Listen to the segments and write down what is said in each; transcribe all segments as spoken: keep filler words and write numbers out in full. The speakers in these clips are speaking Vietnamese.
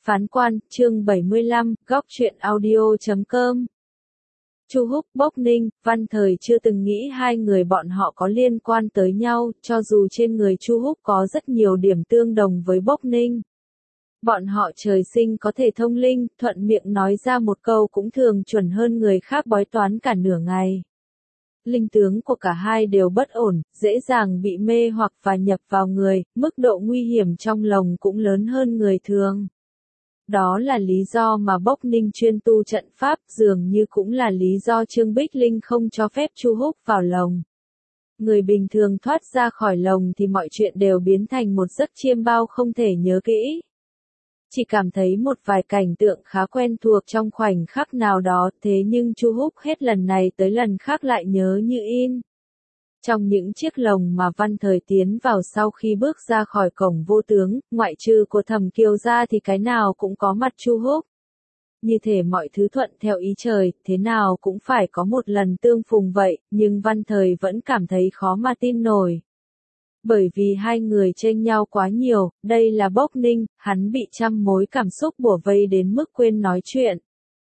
Phán quan, chương bảy mươi lăm, góc truyện audio chấm com. Chu Húc, Bốc Ninh, Văn Thời chưa từng nghĩ hai người bọn họ có liên quan tới nhau, cho dù trên người Chu Húc có rất nhiều điểm tương đồng với Bốc Ninh. Bọn họ trời sinh có thể thông linh, thuận miệng nói ra một câu cũng thường chuẩn hơn người khác bói toán cả nửa ngày. Linh tướng của cả hai đều bất ổn, dễ dàng bị mê hoặc và nhập vào người, mức độ nguy hiểm trong lòng cũng lớn hơn người thường. Đó là lý do mà Bốc Ninh chuyên tu trận pháp, dường như cũng là lý do Trương Bích Linh không cho phép Chu Húc vào lồng. Người bình thường thoát ra khỏi lồng thì mọi chuyện đều biến thành một giấc chiêm bao không thể nhớ kỹ. Chỉ cảm thấy một vài cảnh tượng khá quen thuộc trong khoảnh khắc nào đó, thế nhưng Chu Húc hết lần này tới lần khác lại nhớ như in. Trong những chiếc lồng mà Văn Thời tiến vào sau khi bước ra khỏi cổng vô tướng, ngoại trừ của Thẩm Kiều ra thì cái nào cũng có mặt Chu Húc. Như thể mọi thứ thuận theo ý trời, thế nào cũng phải có một lần tương phùng vậy, nhưng Văn Thời vẫn cảm thấy khó mà tin nổi. Bởi vì hai người chênh nhau quá nhiều, đây là Bốc Ninh, hắn bị trăm mối cảm xúc bủa vây đến mức quên nói chuyện.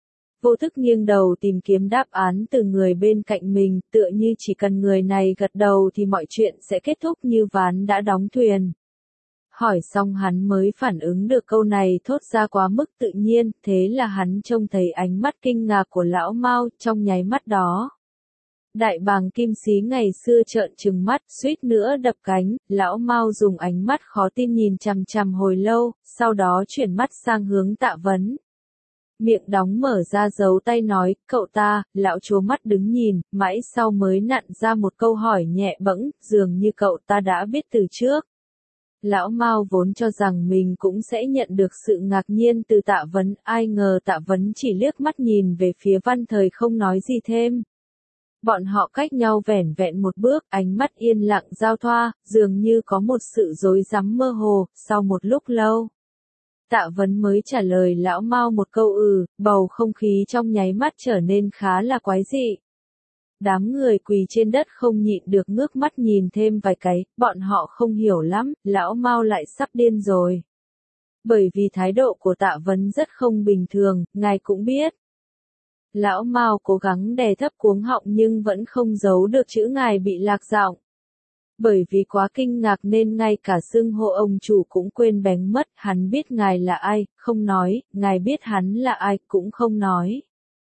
Vô thức nghiêng đầu tìm kiếm đáp án từ người bên cạnh mình, tựa như chỉ cần người này gật đầu thì mọi chuyện sẽ kết thúc như ván đã đóng thuyền. Hỏi xong hắn mới phản ứng được câu này thốt ra quá mức tự nhiên, thế là hắn trông thấy ánh mắt kinh ngạc của lão Mao trong nháy mắt đó. Đại bàng kim xí ngày xưa trợn trừng mắt, suýt nữa đập cánh, lão Mao dùng ánh mắt khó tin nhìn chằm chằm hồi lâu, sau đó chuyển mắt sang hướng Tạ Vấn. Miệng đóng mở ra giấu tay nói, cậu ta, lão chố mắt đứng nhìn, mãi sau mới nặn ra một câu hỏi nhẹ bẫng, dường như cậu ta đã biết từ trước. Lão Mao vốn cho rằng mình cũng sẽ nhận được sự ngạc nhiên từ Tạ Vấn, ai ngờ Tạ Vấn chỉ liếc mắt nhìn về phía Văn Thời không nói gì thêm. Bọn họ cách nhau vẻn vẹn một bước, ánh mắt yên lặng giao thoa, dường như có một sự rối rắm mơ hồ, sau một lúc lâu. Tạ Vấn mới trả lời lão Mao một câu ừ, bầu không khí trong nháy mắt trở nên khá là quái dị. Đám người quỳ trên đất không nhịn được ngước mắt nhìn thêm vài cái, bọn họ không hiểu lắm, lão Mao lại sắp điên rồi. Bởi vì thái độ của Tạ Vấn rất không bình thường, ngài cũng biết. Lão Mao cố gắng đè thấp cuống họng nhưng vẫn không giấu được chữ ngài bị lạc giọng. Bởi vì quá kinh ngạc nên ngay cả xưng hô ông chủ cũng quên bén mất, hắn biết ngài là ai, không nói, ngài biết hắn là ai, cũng không nói.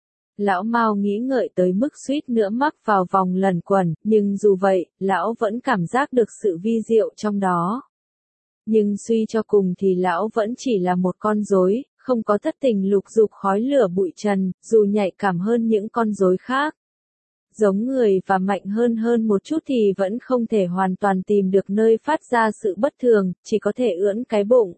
Lão Mao nghĩ ngợi tới mức suýt nữa mắc vào vòng lẩn quẩn, nhưng dù vậy, lão vẫn cảm giác được sự vi diệu trong đó. Nhưng suy cho cùng thì lão vẫn chỉ là một con rối, không có thất tình lục dục khói lửa bụi trần, dù nhạy cảm hơn những con rối khác. Giống người và mạnh hơn hơn một chút thì vẫn không thể hoàn toàn tìm được nơi phát ra sự bất thường, chỉ có thể ưỡn cái bụng.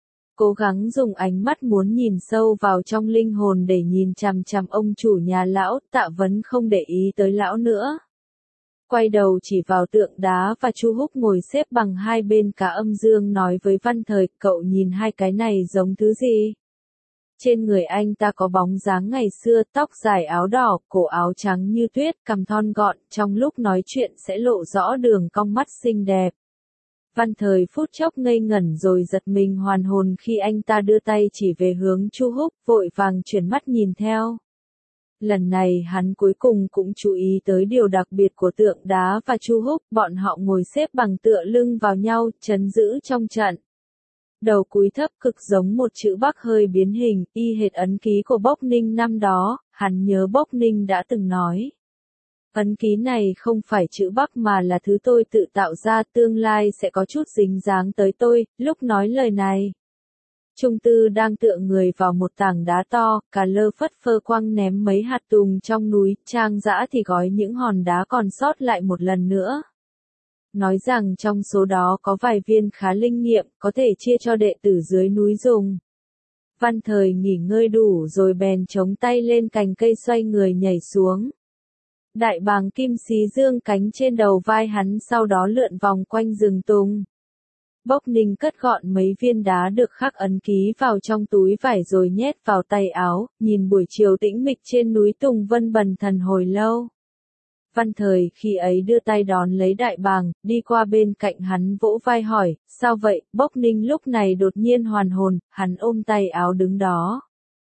Cố gắng dùng ánh mắt muốn nhìn sâu vào trong linh hồn để nhìn chằm chằm ông chủ nhà lão, Tạ Vấn không để ý tới lão nữa. Quay đầu chỉ vào tượng đá và Chu Húc ngồi xếp bằng hai bên cả âm dương nói với Văn Thời, cậu nhìn hai cái này giống thứ gì? Trên người anh ta có bóng dáng ngày xưa, tóc dài áo đỏ, cổ áo trắng như tuyết, cằm thon gọn, trong lúc nói chuyện sẽ lộ rõ đường cong mắt xinh đẹp. Văn Thời phút chốc ngây ngẩn rồi giật mình hoàn hồn khi anh ta đưa tay chỉ về hướng Chu Húc, vội vàng chuyển mắt nhìn theo. Lần này hắn cuối cùng cũng chú ý tới điều đặc biệt của tượng đá và Chu Húc, bọn họ ngồi xếp bằng tựa lưng vào nhau, trấn giữ trong trận. Đầu cúi thấp cực giống một chữ Bắc hơi biến hình, y hệt ấn ký của Bốc Ninh năm đó, hắn nhớ Bốc Ninh đã từng nói. Ấn ký này không phải chữ Bắc mà là thứ tôi tự tạo ra, tương lai sẽ có chút dính dáng tới tôi, lúc nói lời này. Trung Tư đang tựa người vào một tảng đá to, cà lơ phất phơ quăng ném mấy hạt tùng trong núi, Trang Dã thì gói những hòn đá còn sót lại một lần nữa. Nói rằng trong số đó có vài viên khá linh nghiệm, có thể chia cho đệ tử dưới núi dùng. Văn Thời nghỉ ngơi đủ rồi bèn chống tay lên cành cây xoay người nhảy xuống. Đại bàng kim xí dương cánh trên đầu vai hắn sau đó lượn vòng quanh rừng tùng. Bốc Ninh cất gọn mấy viên đá được khắc ấn ký vào trong túi vải rồi nhét vào tay áo, nhìn buổi chiều tĩnh mịch trên núi Tùng Vân bần thần hồi lâu. Văn Thời khi ấy đưa tay đón lấy đại bàng, đi qua bên cạnh hắn vỗ vai hỏi, sao vậy, Bốc Ninh lúc này đột nhiên hoàn hồn, hắn ôm tay áo đứng đó.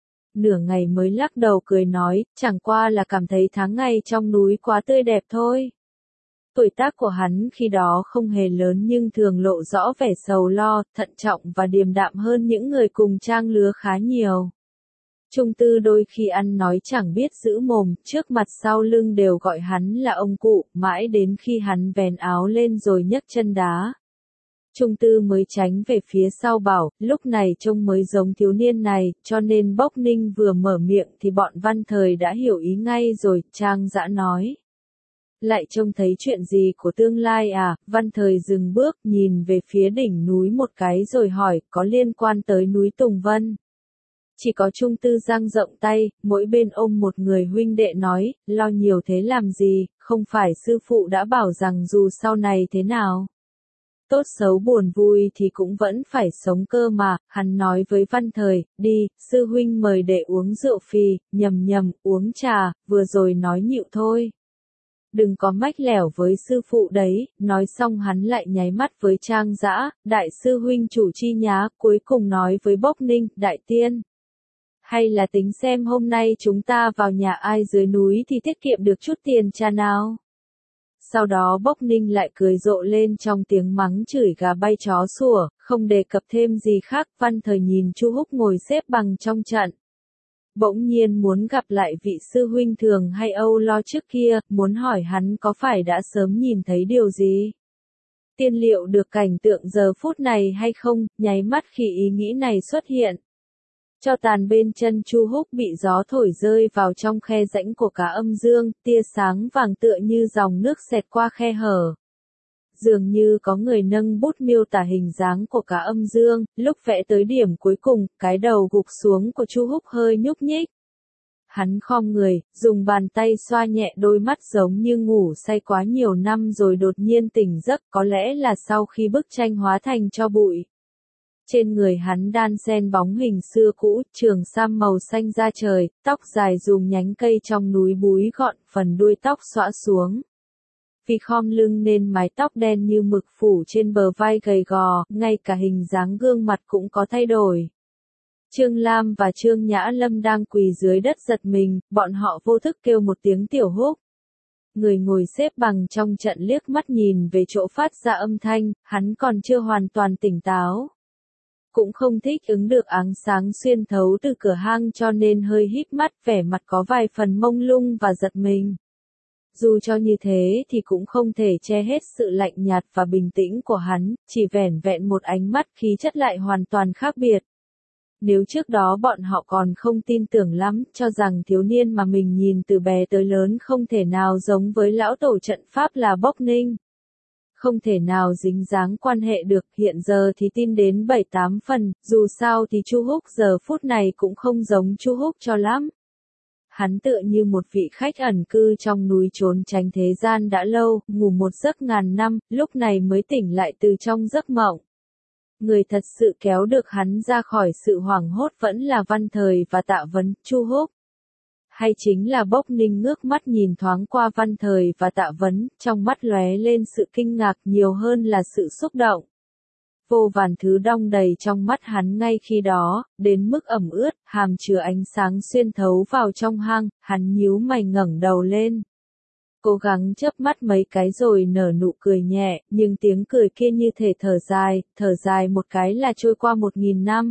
Nửa ngày mới lắc đầu cười nói, chẳng qua là cảm thấy tháng ngày trong núi quá tươi đẹp thôi. Tuổi tác của hắn khi đó không hề lớn nhưng thường lộ rõ vẻ sầu lo, thận trọng và điềm đạm hơn những người cùng trang lứa khá nhiều. Trung Tư đôi khi ăn nói chẳng biết giữ mồm, trước mặt sau lưng đều gọi hắn là ông cụ, mãi đến khi hắn vén áo lên rồi nhấc chân đá. Trung Tư mới tránh về phía sau bảo, lúc này trông mới giống thiếu niên này, cho nên Bốc Ninh vừa mở miệng thì bọn Văn Thời đã hiểu ý ngay rồi, Trang Dã nói. Lại trông thấy chuyện gì của tương lai à, Văn Thời dừng bước, nhìn về phía đỉnh núi một cái rồi hỏi, có liên quan tới núi Tùng Vân. Chỉ có Trung Tư dang rộng tay, mỗi bên ôm một người huynh đệ nói, lo nhiều thế làm gì, không phải sư phụ đã bảo rằng dù sau này thế nào. Tốt xấu buồn vui thì cũng vẫn phải sống cơ mà, hắn nói với Văn Thời, đi, sư huynh mời đệ uống rượu phì, nhầm nhầm, uống trà, vừa rồi nói nhịu thôi. Đừng có mách lẻo với sư phụ đấy, nói xong hắn lại nháy mắt với Trang Dã, đại sư huynh chủ chi nhá, cuối cùng nói với Bốc Ninh, đại tiên. Hay là tính xem hôm nay chúng ta vào nhà ai dưới núi thì tiết kiệm được chút tiền cha nào. Sau đó Bốc Ninh lại cười rộ lên trong tiếng mắng chửi gà bay chó sủa, không đề cập thêm gì khác, Văn Thời nhìn Chu Húc ngồi xếp bằng trong trận. Bỗng nhiên muốn gặp lại vị sư huynh thường hay âu lo trước kia, muốn hỏi hắn có phải đã sớm nhìn thấy điều gì. Tiên liệu được cảnh tượng giờ phút này hay không, nháy mắt khi ý nghĩ này xuất hiện. Cho tàn bên chân Chu Húc bị gió thổi rơi vào trong khe rãnh của cá âm dương, tia sáng vàng tựa như dòng nước xẹt qua khe hở. Dường như có người nâng bút miêu tả hình dáng của cá âm dương, lúc vẽ tới điểm cuối cùng, cái đầu gục xuống của Chu Húc hơi nhúc nhích. Hắn khom người, dùng bàn tay xoa nhẹ đôi mắt giống như ngủ say quá nhiều năm rồi đột nhiên tỉnh giấc, có lẽ là sau khi bức tranh hóa thành tro bụi. Trên người hắn đan xen bóng hình xưa cũ, trường sam màu xanh da trời, tóc dài dùng nhánh cây trong núi búi gọn, phần đuôi tóc xõa xuống. Vì khom lưng nên mái tóc đen như mực phủ trên bờ vai gầy gò, ngay cả hình dáng gương mặt cũng có thay đổi. Trương Lam và Trương Nhã Lâm đang quỳ dưới đất giật mình, bọn họ vô thức kêu một tiếng Tiểu Húc. Người ngồi xếp bằng trong trận liếc mắt nhìn về chỗ phát ra âm thanh, hắn còn chưa hoàn toàn tỉnh táo. Cũng không thích ứng được ánh sáng xuyên thấu từ cửa hang cho nên hơi híp mắt, vẻ mặt có vài phần mông lung và giật mình. Dù cho như thế thì cũng không thể che hết sự lạnh nhạt và bình tĩnh của hắn, chỉ vẻn vẹn một ánh mắt khí chất lại hoàn toàn khác biệt. Nếu trước đó bọn họ còn không tin tưởng lắm, cho rằng thiếu niên mà mình nhìn từ bé tới lớn không thể nào giống với lão tổ trận pháp là Bốc Ninh. Không thể nào dính dáng quan hệ được, hiện giờ thì tin đến bảy tám phần, dù sao thì Chu Húc giờ phút này cũng không giống Chu Húc cho lắm. Hắn tựa như một vị khách ẩn cư trong núi trốn tránh thế gian đã lâu, ngủ một giấc ngàn năm, lúc này mới tỉnh lại từ trong giấc mộng. Người thật sự kéo được hắn ra khỏi sự hoảng hốt vẫn là Văn Thời và Tạ Vấn, Chu Húc. Hay chính là Bốc Ninh ngước mắt nhìn thoáng qua Văn Thời và Tạ Vấn, trong mắt lóe lên sự kinh ngạc nhiều hơn là sự xúc động. Vô vàn thứ đong đầy trong mắt hắn ngay khi đó, đến mức ẩm ướt, hàm chứa ánh sáng xuyên thấu vào trong hang, hắn nhíu mày ngẩng đầu lên. Cố gắng chớp mắt mấy cái rồi nở nụ cười nhẹ, nhưng tiếng cười kia như thể thở dài, thở dài một cái là trôi qua một nghìn năm.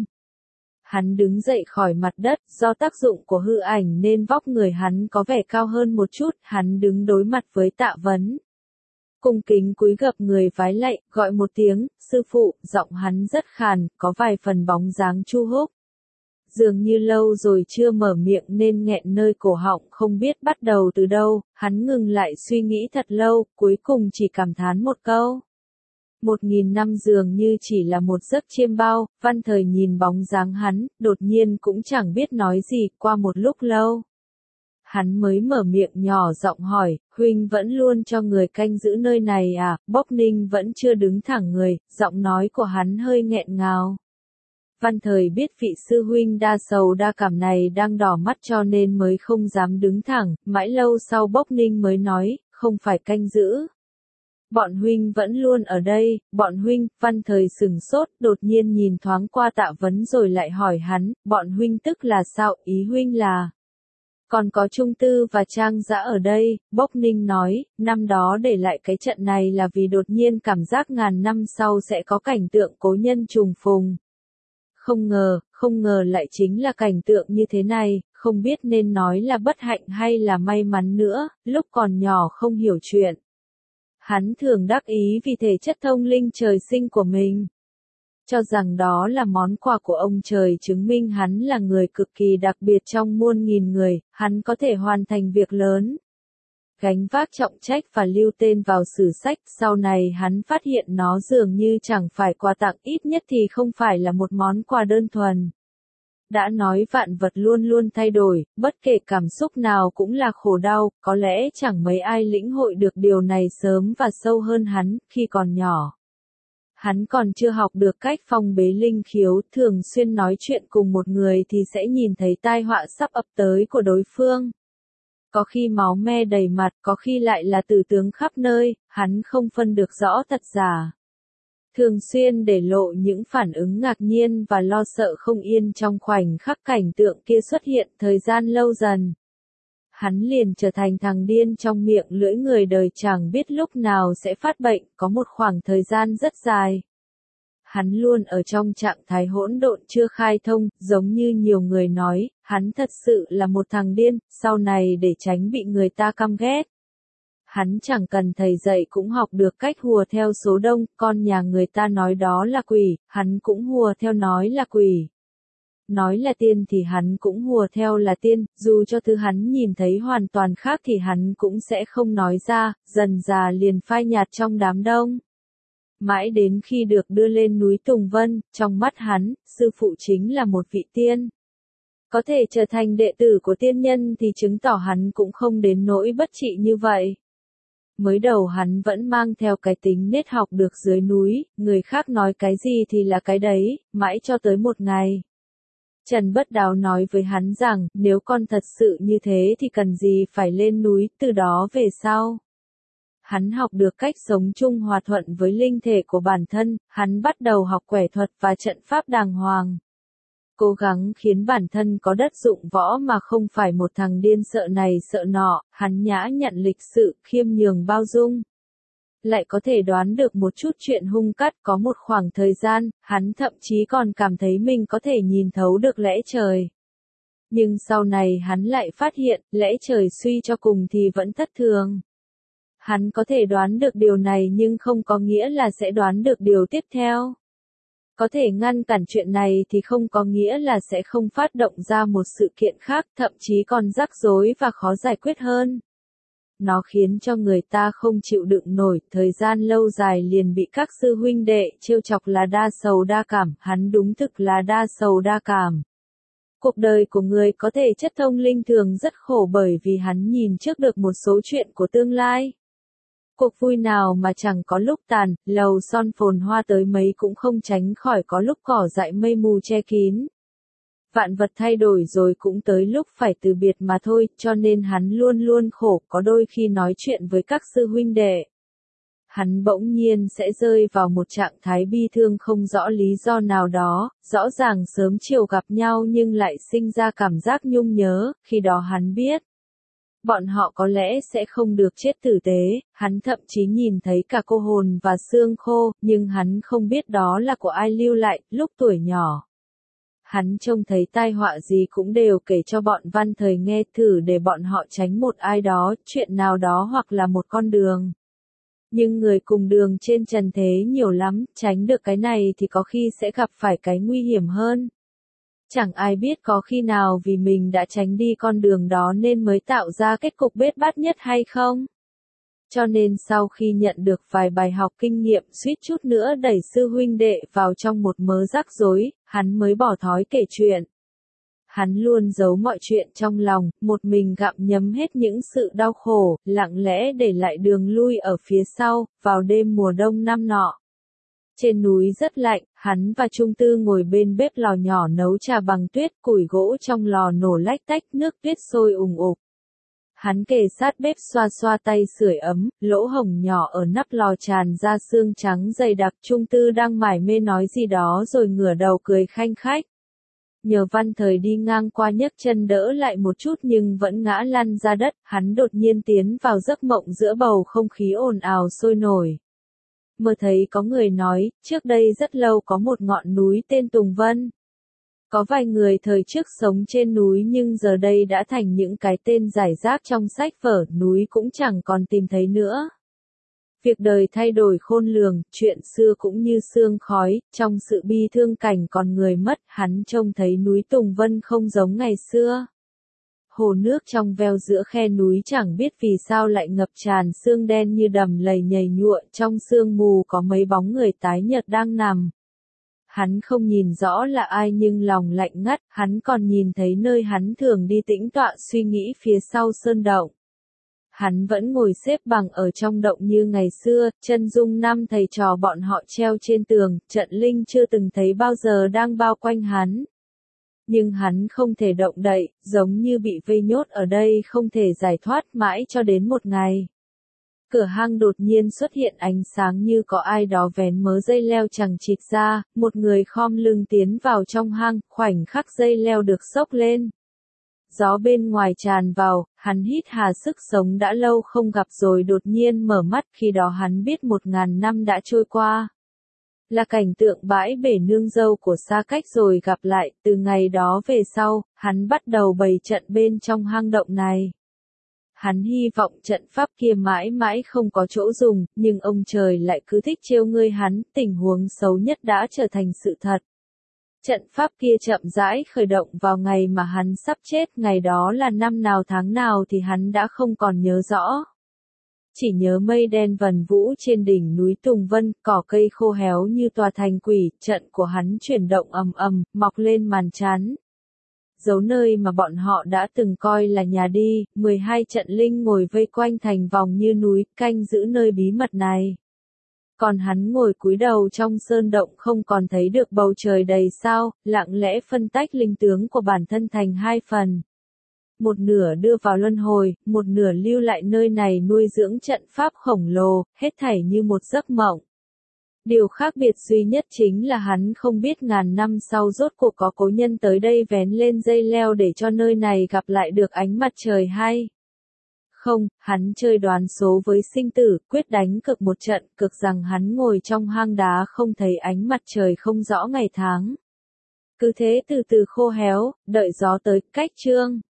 Hắn đứng dậy khỏi mặt đất, do tác dụng của hư ảnh nên vóc người hắn có vẻ cao hơn một chút, hắn đứng đối mặt với Tạ Vấn. Cung kính cúi gập người vái lạy, gọi một tiếng, sư phụ, giọng hắn rất khàn, có vài phần bóng dáng Chu Húc. Dường như lâu rồi chưa mở miệng nên nghẹn nơi cổ họng không biết bắt đầu từ đâu, hắn ngừng lại suy nghĩ thật lâu, cuối cùng chỉ cảm thán một câu. Một nghìn năm dường như chỉ là một giấc chiêm bao, Văn Thời nhìn bóng dáng hắn, đột nhiên cũng chẳng biết nói gì, qua một lúc lâu. Hắn mới mở miệng nhỏ giọng hỏi, huynh vẫn luôn cho người canh giữ nơi này à, Bốc Ninh vẫn chưa đứng thẳng người, giọng nói của hắn hơi nghẹn ngào. Văn Thời biết vị sư huynh đa sầu đa cảm này đang đỏ mắt cho nên mới không dám đứng thẳng, mãi lâu sau Bốc Ninh mới nói, không phải canh giữ. Bọn huynh vẫn luôn ở đây, bọn huynh, Văn Thời sừng sốt, đột nhiên nhìn thoáng qua Tạ Vấn rồi lại hỏi hắn, bọn huynh tức là sao, ý huynh là. Còn có Trung Tư và Trang Dã ở đây, Bốc Ninh nói, năm đó để lại cái trận này là vì đột nhiên cảm giác ngàn năm sau sẽ có cảnh tượng cố nhân trùng phùng. Không ngờ, không ngờ lại chính là cảnh tượng như thế này, không biết nên nói là bất hạnh hay là may mắn nữa, lúc còn nhỏ không hiểu chuyện. Hắn thường đắc ý vì thể chất thông linh trời sinh của mình. Cho rằng đó là món quà của ông trời chứng minh hắn là người cực kỳ đặc biệt trong muôn nghìn người, hắn có thể hoàn thành việc lớn. Gánh vác trọng trách và lưu tên vào sử sách, sau này hắn phát hiện nó dường như chẳng phải quà tặng, ít nhất thì không phải là một món quà đơn thuần. Đã nói vạn vật luôn luôn thay đổi, bất kể cảm xúc nào cũng là khổ đau, có lẽ chẳng mấy ai lĩnh hội được điều này sớm và sâu hơn hắn, khi còn nhỏ. Hắn còn chưa học được cách phong bế linh khiếu, thường xuyên nói chuyện cùng một người thì sẽ nhìn thấy tai họa sắp ập tới của đối phương. Có khi máu me đầy mặt, có khi lại là tử tướng khắp nơi, hắn không phân được rõ thật giả. Thường xuyên để lộ những phản ứng ngạc nhiên và lo sợ không yên trong khoảnh khắc cảnh tượng kia xuất hiện, thời gian lâu dần. Hắn liền trở thành thằng điên trong miệng lưỡi người đời chẳng biết lúc nào sẽ phát bệnh, có một khoảng thời gian rất dài. Hắn luôn ở trong trạng thái hỗn độn chưa khai thông, giống như nhiều người nói, hắn thật sự là một thằng điên, sau này để tránh bị người ta căm ghét. Hắn chẳng cần thầy dạy cũng học được cách hùa theo số đông, con nhà người ta nói đó là quỷ, hắn cũng hùa theo nói là quỷ. Nói là tiên thì hắn cũng hùa theo là tiên, dù cho thứ hắn nhìn thấy hoàn toàn khác thì hắn cũng sẽ không nói ra, dần dà liền phai nhạt trong đám đông. Mãi đến khi được đưa lên núi Tùng Vân, trong mắt hắn, sư phụ chính là một vị tiên. Có thể trở thành đệ tử của tiên nhân thì chứng tỏ hắn cũng không đến nỗi bất trị như vậy. Mới đầu hắn vẫn mang theo cái tính nết học được dưới núi, người khác nói cái gì thì là cái đấy, mãi cho tới một ngày. Trần Bất Đáo nói với hắn rằng, nếu con thật sự như thế thì cần gì phải lên núi, từ đó về sau. Hắn học được cách sống chung hòa thuận với linh thể của bản thân, hắn bắt đầu học quẻ thuật và trận pháp đàng hoàng. Cố gắng khiến bản thân có đất dụng võ mà không phải một thằng điên sợ này sợ nọ, hắn nhã nhặn lịch sự, khiêm nhường bao dung. Lại có thể đoán được một chút chuyện hung cát, có một khoảng thời gian, hắn thậm chí còn cảm thấy mình có thể nhìn thấu được lẽ trời. Nhưng sau này hắn lại phát hiện, lẽ trời suy cho cùng thì vẫn thất thường. Hắn có thể đoán được điều này nhưng không có nghĩa là sẽ đoán được điều tiếp theo. Có thể ngăn cản chuyện này thì không có nghĩa là sẽ không phát động ra một sự kiện khác, thậm chí còn rắc rối và khó giải quyết hơn. Nó khiến cho người ta không chịu đựng nổi, thời gian lâu dài liền bị các sư huynh đệ trêu chọc là đa sầu đa cảm, hắn đúng thực là đa sầu đa cảm. Cuộc đời của người có thể chất thông linh thường rất khổ bởi vì hắn nhìn trước được một số chuyện của tương lai. Cuộc vui nào mà chẳng có lúc tàn, lầu son phồn hoa tới mấy cũng không tránh khỏi có lúc cỏ dại mây mù che kín. Vạn vật thay đổi rồi cũng tới lúc phải từ biệt mà thôi, cho nên hắn luôn luôn khổ, có đôi khi nói chuyện với các sư huynh đệ. Hắn bỗng nhiên sẽ rơi vào một trạng thái bi thương không rõ lý do nào đó, rõ ràng sớm chiều gặp nhau nhưng lại sinh ra cảm giác nhung nhớ, khi đó hắn biết. Bọn họ có lẽ sẽ không được chết tử tế, hắn thậm chí nhìn thấy cả cô hồn và xương khô, nhưng hắn không biết đó là của ai lưu lại, lúc tuổi nhỏ. Hắn trông thấy tai họa gì cũng đều kể cho bọn Văn Thời nghe thử để bọn họ tránh một ai đó, chuyện nào đó hoặc là một con đường. Nhưng người cùng đường trên trần thế nhiều lắm, tránh được cái này thì có khi sẽ gặp phải cái nguy hiểm hơn. Chẳng ai biết có khi nào vì mình đã tránh đi con đường đó nên mới tạo ra kết cục bết bát nhất hay không? Cho nên sau khi nhận được vài bài học kinh nghiệm suýt chút nữa đẩy sư huynh đệ vào trong một mớ rắc rối, hắn mới bỏ thói kể chuyện. Hắn luôn giấu mọi chuyện trong lòng, một mình gặm nhấm hết những sự đau khổ, lặng lẽ để lại đường lui ở phía sau, vào đêm mùa đông năm nọ. Trên núi rất lạnh, hắn và Trung Tư ngồi bên bếp lò nhỏ nấu trà bằng tuyết, củi gỗ trong lò nổ lách tách, nước tuyết sôi ùng ục. Hắn kề sát bếp xoa xoa tay sưởi ấm, lỗ hổng nhỏ ở nắp lò tràn ra xương trắng dày đặc. Trung Tư đang mải mê nói gì đó rồi ngửa đầu cười khanh khách. Nhờ Văn Thời đi ngang qua nhấc chân đỡ lại một chút nhưng vẫn ngã lăn ra đất, hắn đột nhiên tiến vào giấc mộng giữa bầu không khí ồn ào sôi nổi. Mơ thấy có người nói, trước đây rất lâu có một ngọn núi tên Tùng Vân. Có vài người thời trước sống trên núi nhưng giờ đây đã thành những cái tên rải rác trong sách vở, núi cũng chẳng còn tìm thấy nữa. Việc đời thay đổi khôn lường, chuyện xưa cũng như sương khói, trong sự bi thương cảnh còn người mất, hắn trông thấy núi Tùng Vân không giống ngày xưa. Hồ nước trong veo giữa khe núi chẳng biết vì sao lại ngập tràn sương đen như đầm lầy nhầy nhụa, trong sương mù có mấy bóng người tái nhợt đang nằm. Hắn không nhìn rõ là ai nhưng lòng lạnh ngắt, hắn còn nhìn thấy nơi hắn thường đi tĩnh tọa suy nghĩ phía sau sơn động. Hắn vẫn ngồi xếp bằng ở trong động như ngày xưa, chân dung năm thầy trò bọn họ treo trên tường, trận linh chưa từng thấy bao giờ đang bao quanh hắn. Nhưng hắn không thể động đậy, giống như bị vây nhốt ở đây không thể giải thoát mãi cho đến một ngày. Cửa hang đột nhiên xuất hiện ánh sáng như có ai đó vén mớ dây leo chằng chịt ra, một người khom lưng tiến vào trong hang, khoảnh khắc dây leo được xốc lên. Gió bên ngoài tràn vào, hắn hít hà sức sống đã lâu không gặp rồi đột nhiên mở mắt, khi đó hắn biết một ngàn năm đã trôi qua. Là cảnh tượng bãi bể nương dâu của xa cách rồi gặp lại, từ ngày đó về sau, hắn bắt đầu bày trận bên trong hang động này. Hắn hy vọng trận pháp kia mãi mãi không có chỗ dùng, nhưng ông trời lại cứ thích trêu ngươi hắn, tình huống xấu nhất đã trở thành sự thật. Trận pháp kia chậm rãi khởi động vào ngày mà hắn sắp chết, ngày đó là năm nào tháng nào thì hắn đã không còn nhớ rõ. Chỉ nhớ mây đen vần vũ trên đỉnh núi Tùng Vân, cỏ cây khô héo như tòa thành quỷ, trận của hắn chuyển động ầm ầm, mọc lên màn chán. Dấu nơi mà bọn họ đã từng coi là nhà đi, mười hai trận linh ngồi vây quanh thành vòng như núi, canh giữ nơi bí mật này. Còn hắn ngồi cúi đầu trong sơn động không còn thấy được bầu trời đầy sao, lặng lẽ phân tách linh tướng của bản thân thành hai phần. Một nửa đưa vào luân hồi, một nửa lưu lại nơi này nuôi dưỡng trận pháp khổng lồ, hết thảy như một giấc mộng. Điều khác biệt duy nhất chính là hắn không biết ngàn năm sau rốt cuộc có cố nhân tới đây vén lên dây leo để cho nơi này gặp lại được ánh mặt trời hay. Không, hắn chơi đoán số với sinh tử, quyết đánh cược một trận, cực rằng hắn ngồi trong hang đá không thấy ánh mặt trời không rõ ngày tháng. Cứ thế từ từ khô héo, đợi gió tới, cách chương.